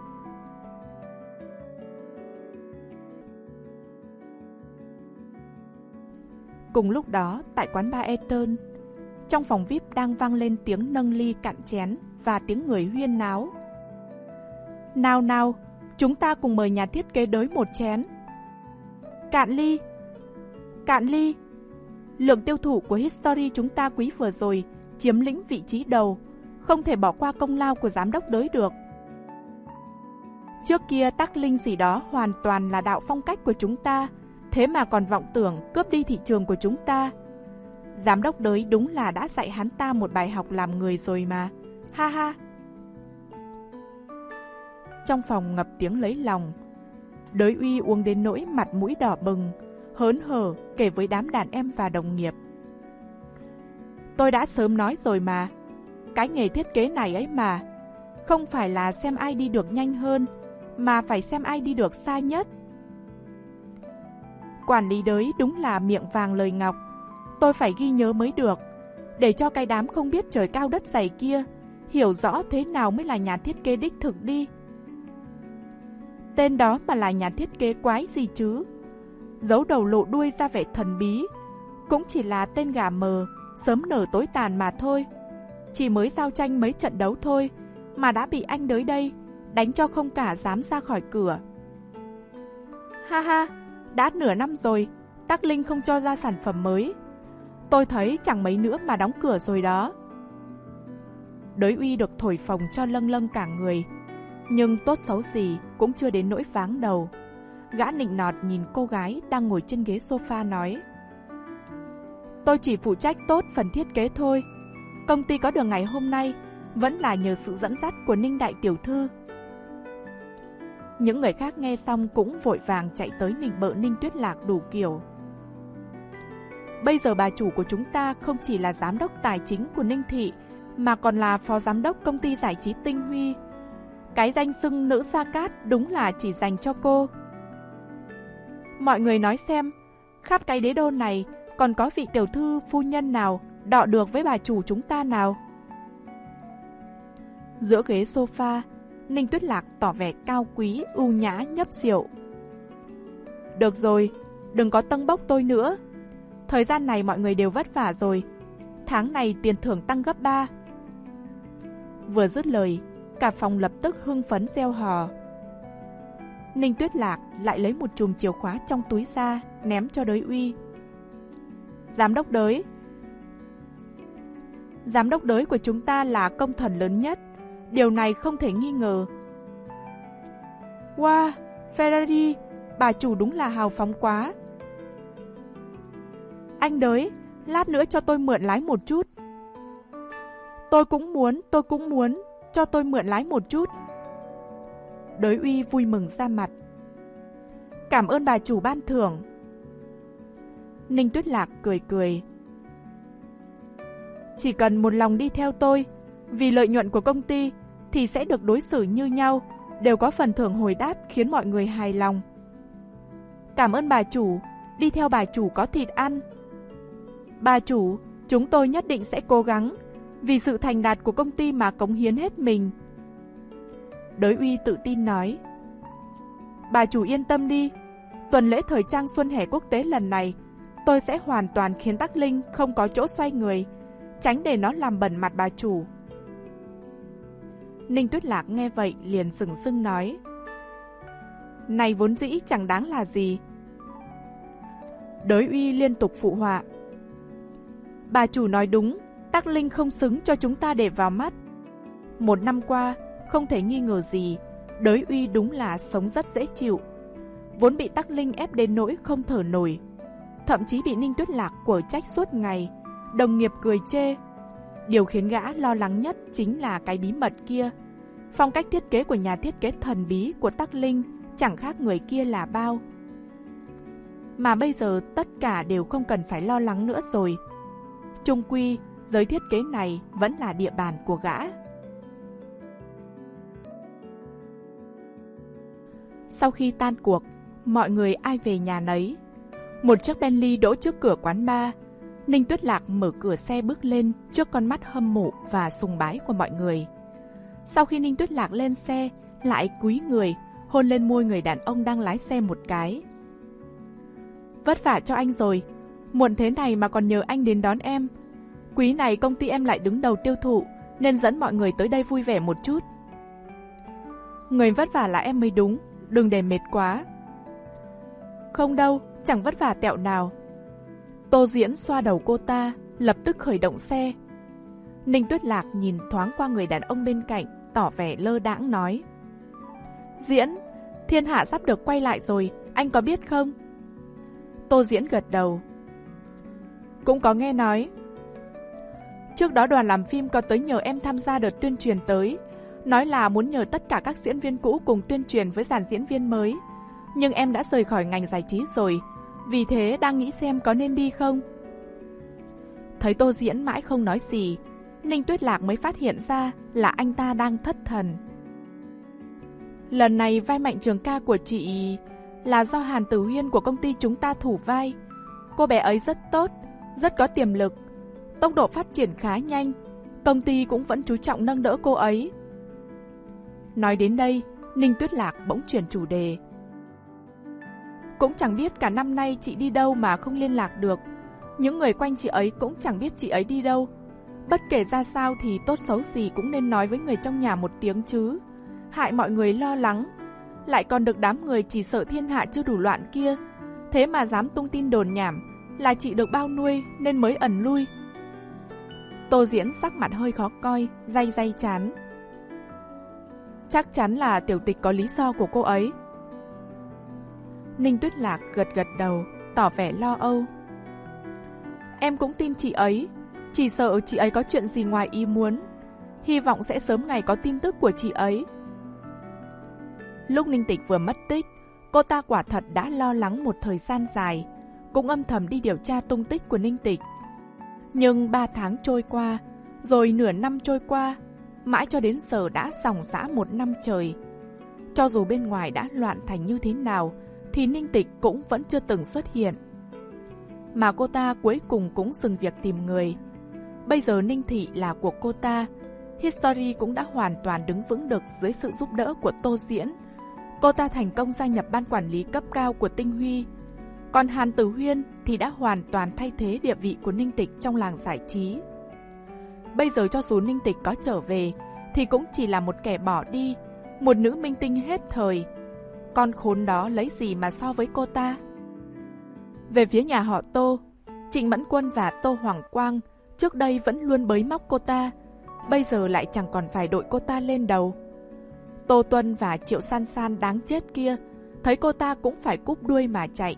Cùng lúc đó, tại quán bar Eton, trong phòng vi ai pi đang vang lên tiếng nâng ly cạn chén và tiếng người huyên náo. Nào nào, chúng ta cùng mời nhà thiết kế đới một chén. Cạn ly, cạn ly. Lượng tiêu thụ của History chúng ta quý vừa rồi chiếm lĩnh vị trí đầu, không thể bỏ qua công lao của giám đốc đới được. Trước kia Tắc Linh gì đó hoàn toàn là đạo phong cách của chúng ta, thế mà còn vọng tưởng cướp đi thị trường của chúng ta. Giám đốc đới đúng là đã dạy hắn ta một bài học làm người rồi mà. Ha ha. Trong phòng ngập tiếng lấy lòng. Đới Uy uống đến nỗi mặt mũi đỏ bừng, hớn hở kể với đám đàn em và đồng nghiệp. Tôi đã sớm nói rồi mà, cái nghề thiết kế này ấy mà, không phải là xem ai đi được nhanh hơn, mà phải xem ai đi được xa nhất. Quản lý đới đúng là miệng vàng lời ngọc, tôi phải ghi nhớ mới được, để cho cái đám không biết trời cao đất dày kia hiểu rõ thế nào mới là nhà thiết kế đích thực đi. Tên đó mà là nhà thiết kế quái gì chứ? Giấu đầu lộ đuôi ra vẻ thần bí, cũng chỉ là tên gà mờ, sớm nở tối tàn mà thôi. Chỉ mới giao tranh mấy trận đấu thôi mà đã bị anh đới đây đánh cho không cả dám ra khỏi cửa. Ha ha, đã nửa năm rồi, Tắc Linh không cho ra sản phẩm mới. Tôi thấy chẳng mấy nữa mà đóng cửa rồi đó. Đới Uy được thổi phồng cho lâng lâng cả người, nhưng tốt xấu gì cũng chưa đến nỗi váng đầu. Gã nịnh nọt nhìn cô gái đang ngồi trên ghế sofa nói. Tôi chỉ phụ trách tốt phần thiết kế thôi. Công ty có được ngày hôm nay vẫn là nhờ sự dẫn dắt của Ninh đại tiểu thư. Những người khác nghe xong cũng vội vàng chạy tới nịnh bợ Ninh Tuyết Lạc đủ kiểu. Bây giờ bà chủ của chúng ta không chỉ là giám đốc tài chính của Ninh thị, mà còn là phó giám đốc công ty giải trí Tinh Huy. Cái danh xưng nữ Gia Cát đúng là chỉ dành cho cô. Mọi người nói xem, khắp cái đế đô này còn có vị tiểu thư phu nhân nào đọ được với bà chủ chúng ta nào? Giữa ghế sofa, Ninh Tuyết Lạc tỏ vẻ cao quý, ưu nhã nhấp rượu. Được rồi, đừng có tâng bốc tôi nữa. Thời gian này mọi người đều vất vả rồi. Tháng này tiền thưởng tăng gấp ba. Vừa dứt lời, cả phòng lập tức hưng phấn reo hò. Ninh Tuyết Lạc lại lấy một chùm chìa khóa trong túi ra, ném cho Đới Uy. Giám đốc Đới, Giám đốc Đới của chúng ta là công thần lớn nhất, điều này không thể nghi ngờ. Wow, Ferrari, bà chủ đúng là hào phóng quá. Anh Đới, lát nữa cho tôi mượn lái một chút. Tôi cũng muốn, tôi cũng muốn, cho tôi mượn lái một chút. Đới Uy vui mừng ra mặt, Cảm ơn bà chủ ban thưởng. Ninh Tuyết Lạc cười cười. Chỉ cần một lòng đi theo tôi, vì lợi nhuận của công ty thì sẽ được đối xử như nhau, đều có phần thưởng hồi đáp khiến mọi người hài lòng. Cảm ơn bà chủ, đi theo bà chủ có thịt ăn. Bà chủ, chúng tôi nhất định sẽ cố gắng, vì sự thành đạt của công ty mà cống hiến hết mình. Đới Uy tự tin nói. Bà chủ yên tâm đi, tuần lễ thời trang xuân hè quốc tế lần này, tôi sẽ hoàn toàn khiến Tắc Linh không có chỗ xoay người, tránh để nó làm bẩn mặt bà chủ. Ninh Tuyết Lạc nghe vậy liền sừng sưng nói. Này vốn dĩ chẳng đáng là gì. Đới Uy liên tục phụ họa. Bà chủ nói đúng, Tắc Linh không xứng cho chúng ta để vào mắt. Một năm qua, không thể nghi ngờ gì, Đới Uy đúng là sống rất dễ chịu. Vốn bị Tắc Linh ép đến nỗi không thở nổi, thậm chí bị Ninh Tuyết Lạc quở trách suốt ngày, đồng nghiệp cười chê. Điều khiến gã lo lắng nhất chính là cái bí mật kia. Phong cách thiết kế của nhà thiết kế thần bí của Tắc Linh chẳng khác người kia là bao. Mà bây giờ tất cả đều không cần phải lo lắng nữa rồi. Chung quy, giới thiết kế này vẫn là địa bàn của gã. Sau khi tan cuộc, mọi người ai về nhà nấy. Một chiếc Bentley đỗ trước cửa quán bar. Ninh Tuyết Lạc mở cửa xe bước lên trước con mắt hâm mộ và sùng bái của mọi người. Sau khi Ninh Tuyết Lạc lên xe, lại cúi người, hôn lên môi người đàn ông đang lái xe một cái. Vất vả cho anh rồi, muộn thế này mà còn nhờ anh đến đón em. Quý này công ty em lại đứng đầu tiêu thụ, nên dẫn mọi người tới đây vui vẻ một chút. Người vất vả là em mới đúng, đừng để mệt quá. Không đâu, chẳng vất vả tẹo nào. Tô Diễn xoa đầu cô ta, lập tức khởi động xe. Ninh Tuyết Lạc nhìn thoáng qua người đàn ông bên cạnh, tỏ vẻ lơ đãng nói. Diễn, thiên hạ sắp được quay lại rồi, anh có biết không? Tô Diễn gật đầu. Cũng có nghe nói. Trước đó đoàn làm phim có tới nhờ em tham gia đợt tuyên truyền tới, nói là muốn nhờ tất cả các diễn viên cũ cùng tuyên truyền với dàn diễn viên mới. Nhưng em đã rời khỏi ngành giải trí rồi, vì thế đang nghĩ xem có nên đi không. Thấy Tô Diễn mãi không nói gì, Ninh Tuyết Lạc mới phát hiện ra là anh ta đang thất thần. Lần này vai Mạnh Trường Ca của chị là do Hàn Tử Huyên của công ty chúng ta thủ vai. Cô bé ấy rất tốt, rất có tiềm lực, tốc độ phát triển khá nhanh, công ty cũng vẫn chú trọng nâng đỡ cô ấy. Nói đến đây, Ninh Tuyết Lạc bỗng chuyển chủ đề. Cũng chẳng biết cả năm nay chị đi đâu mà không liên lạc được. Những người quanh chị ấy cũng chẳng biết chị ấy đi đâu. Bất kể ra sao thì tốt xấu gì cũng nên nói với người trong nhà một tiếng chứ. Hại mọi người lo lắng. Lại còn được đám người chỉ sợ thiên hạ chưa đủ loạn kia. Thế mà dám tung tin đồn nhảm là chị được bao nuôi nên mới ẩn lui. Tô Diễn sắc mặt hơi khó coi, day day chán. Chắc chắn là tiểu tịch có lý do của cô ấy. Ninh Tuyết Lạc gật gật đầu, tỏ vẻ lo âu. Em cũng tin chị ấy, chỉ sợ chị ấy có chuyện gì ngoài ý muốn. Hy vọng sẽ sớm ngày có tin tức của chị ấy. Lúc Ninh Tịch vừa mất tích, cô ta quả thật đã lo lắng một thời gian dài, cũng âm thầm đi điều tra tung tích của Ninh Tịch. Nhưng ba tháng trôi qua, rồi nửa năm trôi qua, mãi cho đến giờ đã dòng dã một năm trời. Cho dù bên ngoài đã loạn thành như thế nào, thì Ninh Tịch cũng vẫn chưa từng xuất hiện. Mà cô ta cuối cùng cũng dừng việc tìm người. Bây giờ Ninh Thị là của cô ta, History cũng đã hoàn toàn đứng vững được dưới sự giúp đỡ của Tô Diễn. Cô ta thành công gia nhập ban quản lý cấp cao của Tinh Huy. Còn Hàn Tử Huyên thì đã hoàn toàn thay thế địa vị của Ninh Tịch trong làng giải trí. Bây giờ cho dù Ninh Tịch có trở về, thì cũng chỉ là một kẻ bỏ đi, một nữ minh tinh hết thời. Con khốn đó lấy gì mà so với cô ta? Về phía nhà họ Tô, Trịnh Mẫn Quân và Tô Hoàng Quang trước đây vẫn luôn bới móc cô ta, bây giờ lại chẳng còn phải đội cô ta lên đầu. Tô Tuân và Triệu San San đáng chết kia, thấy cô ta cũng phải cúp đuôi mà chạy.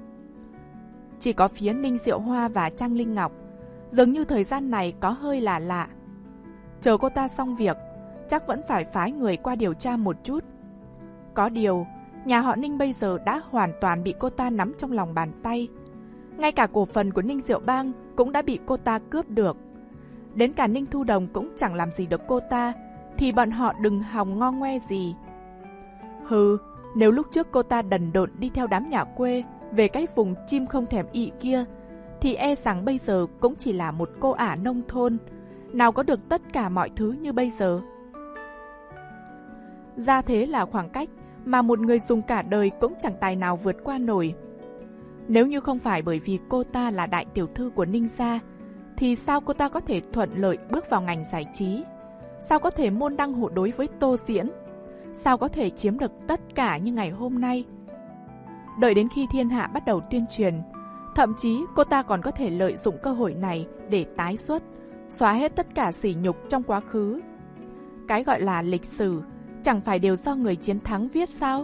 Chỉ có phía Ninh Diệu Hoa và Trang Linh Ngọc, dường như thời gian này có hơi lạ lạ. Chờ cô ta xong việc, chắc vẫn phải phái người qua điều tra một chút. Có điều, nhà họ Ninh bây giờ đã hoàn toàn bị cô ta nắm trong lòng bàn tay. Ngay cả cổ phần của Ninh Diệu Bang cũng đã bị cô ta cướp được. Đến cả Ninh Thu Đồng cũng chẳng làm gì được cô ta, thì bọn họ đừng hòng ngo ngoe gì. Hừ, nếu lúc trước cô ta đần độn đi theo đám nhà quê về cái vùng chim không thèm ị kia, thì e rằng bây giờ cũng chỉ là một cô ả nông thôn, nào có được tất cả mọi thứ như bây giờ. Ra thế là khoảng cách mà một người dùng cả đời cũng chẳng tài nào vượt qua nổi. Nếu như không phải bởi vì cô ta là đại tiểu thư của Ninh gia, thì sao cô ta có thể thuận lợi bước vào ngành giải trí? Sao có thể môn đăng hộ đối với Tô Diễn? Sao có thể chiếm được tất cả như ngày hôm nay? Đợi đến khi thiên hạ bắt đầu tuyên truyền, thậm chí cô ta còn có thể lợi dụng cơ hội này để tái xuất, xóa hết tất cả sỉ nhục trong quá khứ. Cái gọi là lịch sử chẳng phải đều do người chiến thắng viết sao?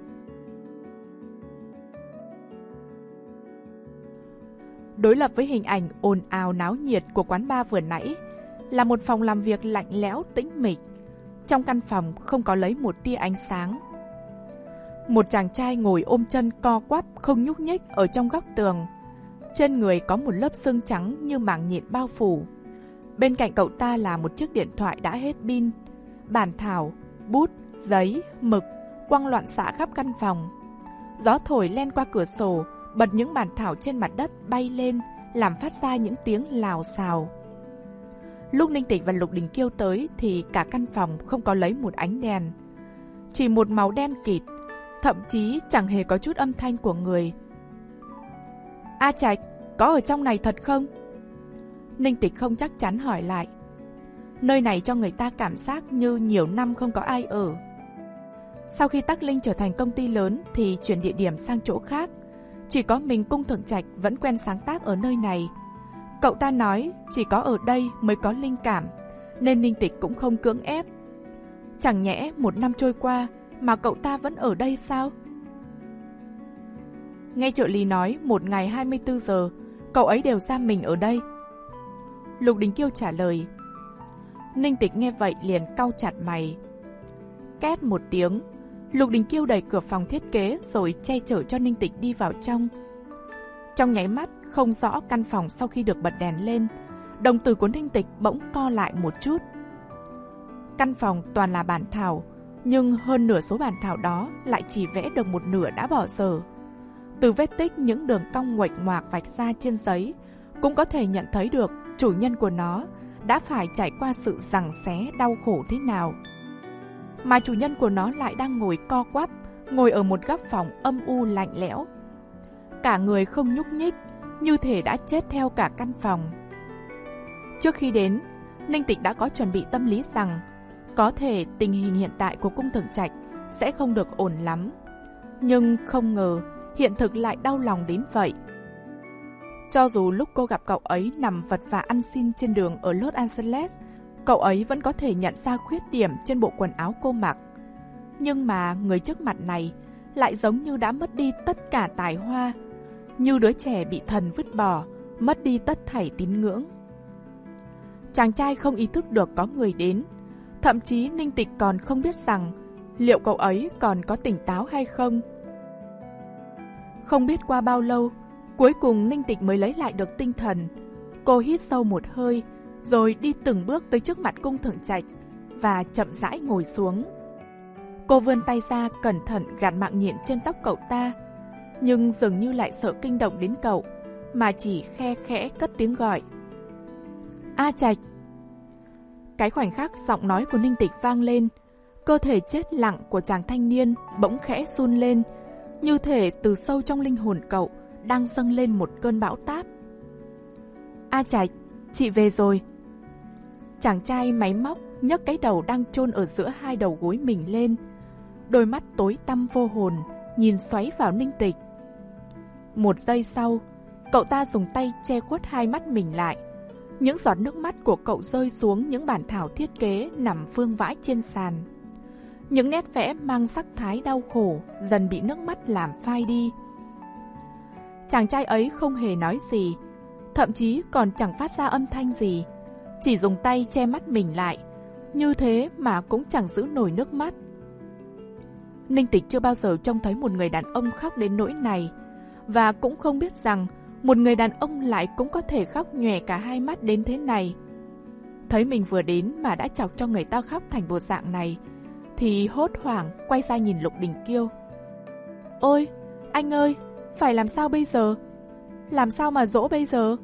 Đối lập với hình ảnh ồn ào náo nhiệt của quán bar vừa nãy là một phòng làm việc lạnh lẽo tĩnh mịch. Trong căn phòng không có lấy một tia ánh sáng. Một chàng trai ngồi ôm chân co quắp không nhúc nhích ở trong góc tường. Trên người có một lớp xương trắng như màng nhện bao phủ. Bên cạnh cậu ta là một chiếc điện thoại đã hết pin, bản thảo, bút, giấy, mực quăng loạn xạ khắp căn phòng. Gió thổi len qua cửa sổ, bật những bản thảo trên mặt đất bay lên, làm phát ra những tiếng lào xào. Lúc Ninh Tịch và Lục Đình Kiêu tới thì cả căn phòng không có lấy một ánh đèn. Chỉ một màu đen kịt, thậm chí chẳng hề có chút âm thanh của người. A Trạch, có ở trong này thật không? Ninh Tịch không chắc chắn hỏi lại. Nơi này cho người ta cảm giác như nhiều năm không có ai ở. Sau khi Tắc Linh trở thành công ty lớn thì chuyển địa điểm sang chỗ khác. Chỉ có mình Cung Thượng Trạch vẫn quen sáng tác ở nơi này. Cậu ta nói chỉ có ở đây mới có linh cảm, nên Ninh Tịch cũng không cưỡng ép. Chẳng nhẽ một năm trôi qua mà cậu ta vẫn ở đây sao? Nghe trợ lý nói một ngày hai mươi tư giờ, cậu ấy đều giam mình ở đây. Lục Đình Kiêu trả lời. Ninh Tịch nghe vậy liền cau chặt mày. Két một tiếng, Lục Đình Kiêu đẩy cửa phòng thiết kế rồi che chở cho Ninh Tịch đi vào trong. Trong nháy mắt, không rõ căn phòng sau khi được bật đèn lên, đồng tử của Ninh Tịch bỗng co lại một chút. Căn phòng toàn là bản thảo, nhưng hơn nửa số bản thảo đó lại chỉ vẽ được một nửa đã bỏ dở. Từ vết tích những đường cong nguệch ngoạc vạch ra trên giấy, cũng có thể nhận thấy được chủ nhân của nó đã phải trải qua sự giằng xé đau khổ thế nào. Mà chủ nhân của nó lại đang ngồi co quắp, ngồi ở một góc phòng âm u lạnh lẽo. Cả người không nhúc nhích, như thể đã chết theo cả căn phòng. Trước khi đến, Ninh Tịch đã có chuẩn bị tâm lý rằng có thể tình hình hiện tại của Cung Thượng Trạch sẽ không được ổn lắm. Nhưng không ngờ hiện thực lại đau lòng đến vậy. Cho dù lúc cô gặp cậu ấy nằm vật vã ăn xin trên đường ở Los Angeles, cậu ấy vẫn có thể nhận ra khuyết điểm trên bộ quần áo cô mặc. Nhưng mà người trước mặt này lại giống như đã mất đi tất cả tài hoa, như đứa trẻ bị thần vứt bỏ, mất đi tất thảy tín ngưỡng. Chàng trai không ý thức được có người đến, thậm chí Ninh Tịch còn không biết rằng liệu cậu ấy còn có tỉnh táo hay không. Không biết qua bao lâu, cuối cùng Ninh Tịch mới lấy lại được tinh thần. Cô hít sâu một hơi, rồi đi từng bước tới trước mặt Cung Thượng Trạch và chậm rãi ngồi xuống. Cô vươn tay ra cẩn thận gạt mạng nhện trên tóc cậu ta, nhưng dường như lại sợ kinh động đến cậu, mà chỉ khe khẽ cất tiếng gọi. A Trạch. Cái khoảnh khắc giọng nói của Ninh Tịch vang lên, cơ thể chết lặng của chàng thanh niên bỗng khẽ run lên, như thể từ sâu trong linh hồn cậu đang dâng lên một cơn bão táp. A Trạch, chị về rồi. Chàng trai máy móc nhấc cái đầu đang chôn ở giữa hai đầu gối mình lên, đôi mắt tối tăm vô hồn nhìn xoáy vào Ninh Tịch. Một giây sau, cậu ta dùng tay che khuất hai mắt mình lại. Những giọt nước mắt của cậu rơi xuống những bản thảo thiết kế nằm vương vãi trên sàn. Những nét vẽ mang sắc thái đau khổ dần bị nước mắt làm phai đi. Chàng trai ấy không hề nói gì, thậm chí còn chẳng phát ra âm thanh gì, chỉ dùng tay che mắt mình lại, như thế mà cũng chẳng giữ nổi nước mắt. Ninh Tịch chưa bao giờ trông thấy một người đàn ông khóc đến nỗi này, và cũng không biết rằng một người đàn ông lại cũng có thể khóc nhòe cả hai mắt đến thế này. Thấy mình vừa đến mà đã chọc cho người ta khóc thành bộ dạng này, thì hốt hoảng quay ra nhìn Lục Đình Kiêu. Ôi, anh ơi, phải làm sao bây giờ? Làm sao mà dỗ bây giờ?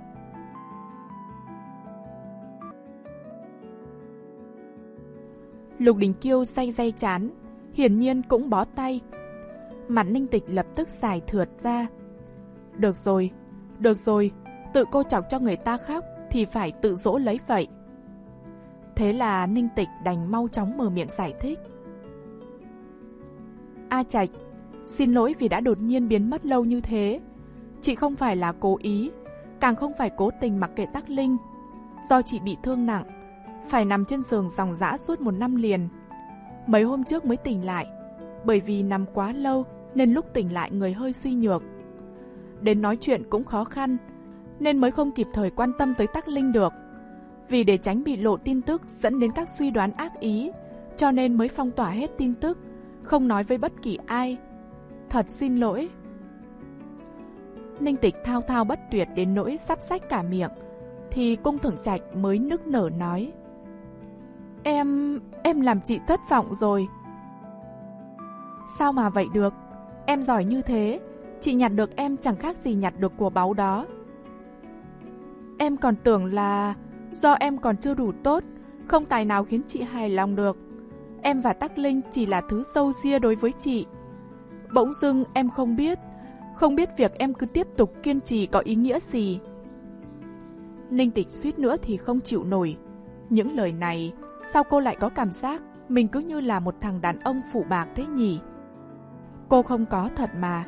Lục Đình Kiêu day day chán, hiển nhiên cũng bó tay. Mặt Ninh Tịch lập tức dài thượt ra. Được rồi, được rồi, tự cô chọc cho người ta khóc thì phải tự dỗ lấy vậy. Thế là Ninh Tịch đành mau chóng mở miệng giải thích. A Trạch, xin lỗi vì đã đột nhiên biến mất lâu như thế. Chị không phải là cố ý, càng không phải cố tình mặc kệ Tắc Linh. Do chị bị thương nặng, phải nằm trên giường ròng rã suốt một năm liền. Mấy hôm trước mới tỉnh lại, bởi vì nằm quá lâu nên lúc tỉnh lại người hơi suy nhược. Đến nói chuyện cũng khó khăn, nên mới không kịp thời quan tâm tới Tắc Linh được. Vì để tránh bị lộ tin tức dẫn đến các suy đoán ác ý, cho nên mới phong tỏa hết tin tức, không nói với bất kỳ ai. Thật xin lỗi. Ninh Tịch thao thao bất tuyệt đến nỗi sắp xách cả miệng, thì Cung Thưởng Trạch mới nức nở nói. Em... em làm chị thất vọng rồi. Sao mà vậy được? Em giỏi như thế, chị nhặt được em chẳng khác gì nhặt được của báu đó. Em còn tưởng là do em còn chưa đủ tốt, không tài nào khiến chị hài lòng được. Em và Tắc Linh chỉ là thứ râu ria đối với chị. Bỗng dưng em không biết, không biết việc em cứ tiếp tục kiên trì có ý nghĩa gì. Ninh Tịch suýt nữa thì không chịu nổi. Những lời này, sao cô lại có cảm giác mình cứ như là một thằng đàn ông phụ bạc thế nhỉ? Cô không có thật mà.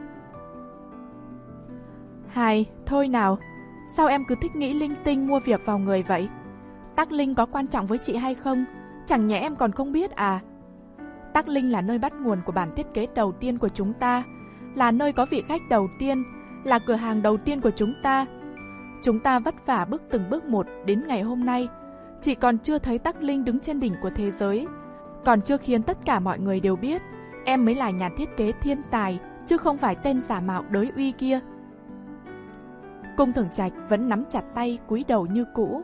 Hay, thôi nào, sao em cứ thích nghĩ linh tinh mua việc vào người vậy? Tắc Linh có quan trọng với chị hay không? Chẳng nhẽ em còn không biết à? Tắc Linh là nơi bắt nguồn của bản thiết kế đầu tiên của chúng ta, là nơi có vị khách đầu tiên, là cửa hàng đầu tiên của chúng ta. Chúng ta vất vả bước từng bước một đến ngày hôm nay, chỉ còn chưa thấy Tắc Linh đứng trên đỉnh của thế giới, còn chưa khiến tất cả mọi người đều biết em mới là nhà thiết kế thiên tài, chứ không phải tên giả mạo đới uy kia. Cung Thưởng Trạch vẫn nắm chặt tay, cúi đầu như cũ.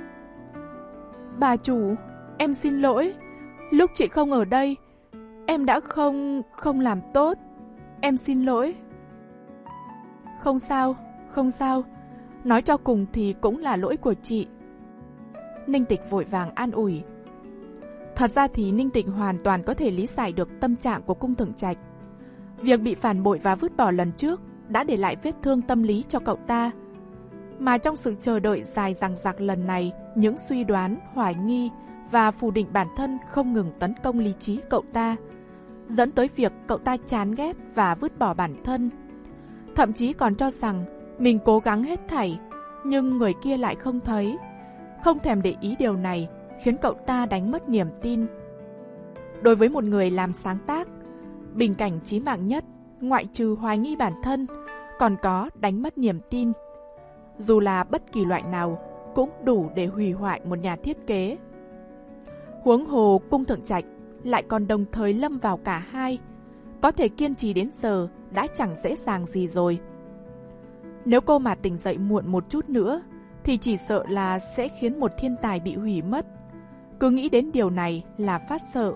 Bà chủ, em xin lỗi. Lúc chị không ở đây, em đã không... không làm tốt. Em xin lỗi. Không sao, không sao. Nói cho cùng thì cũng là lỗi của chị. Ninh Tịch vội vàng an ủi. Thật ra thì Ninh Tịch hoàn toàn có thể lý giải được tâm trạng của Cung Thưởng Trạch. Việc bị phản bội và vứt bỏ lần trước đã để lại vết thương tâm lý cho cậu ta. Mà trong sự chờ đợi dài dằng dặc lần này, những suy đoán, hoài nghi và phủ định bản thân không ngừng tấn công lý trí cậu ta, dẫn tới việc cậu ta chán ghét và vứt bỏ bản thân. Thậm chí còn cho rằng mình cố gắng hết thảy, nhưng người kia lại không thấy. Không thèm để ý điều này khiến cậu ta đánh mất niềm tin. Đối với một người làm sáng tác, bình cảnh chí mạng nhất, ngoại trừ hoài nghi bản thân, còn có đánh mất niềm tin. Dù là bất kỳ loại nào cũng đủ để hủy hoại một nhà thiết kế. Huống hồ Cung Thưởng Trạch lại còn đồng thời lâm vào cả hai, có thể kiên trì đến giờ đã chẳng dễ dàng gì rồi. Nếu cô mà tỉnh dậy muộn một chút nữa thì chỉ sợ là sẽ khiến một thiên tài bị hủy mất. Cứ nghĩ đến điều này là phát sợ.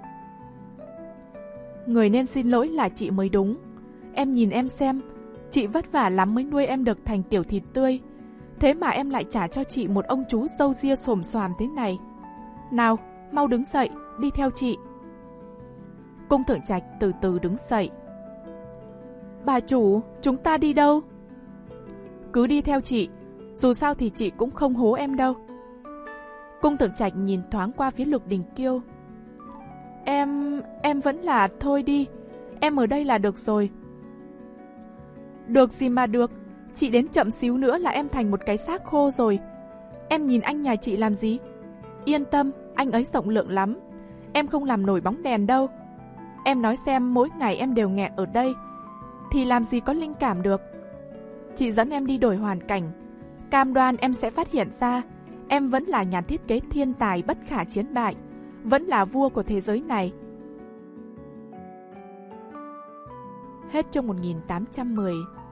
Người nên xin lỗi là chị mới đúng. Em nhìn em xem, chị vất vả lắm mới nuôi em được thành tiểu thịt tươi, thế mà em lại trả cho chị một ông chú râu ria xồm xoàm thế này. Nào, mau đứng dậy, đi theo chị. Cung Thưởng Trạch từ từ đứng dậy. Bà chủ, chúng ta đi đâu? Cứ đi theo chị, dù sao thì chị cũng không hố em đâu. Cung Thưởng Trạch nhìn thoáng qua phía Lục Đình Kiêu. Em... em vẫn là thôi đi, em ở đây là được rồi. Được gì mà được, chị đến chậm xíu nữa là em thành một cái xác khô rồi. Em nhìn anh nhà chị làm gì? Yên tâm, anh ấy rộng lượng lắm, em không làm nổi bóng đèn đâu. Em nói xem, mỗi ngày em đều nghẹn ở đây thì làm gì có linh cảm được. Chị dẫn em đi đổi hoàn cảnh, cam đoan em sẽ phát hiện ra em vẫn là nhà thiết kế thiên tài bất khả chiến bại, vẫn là vua của thế giới này. Hết chương một nghìn tám trăm mười.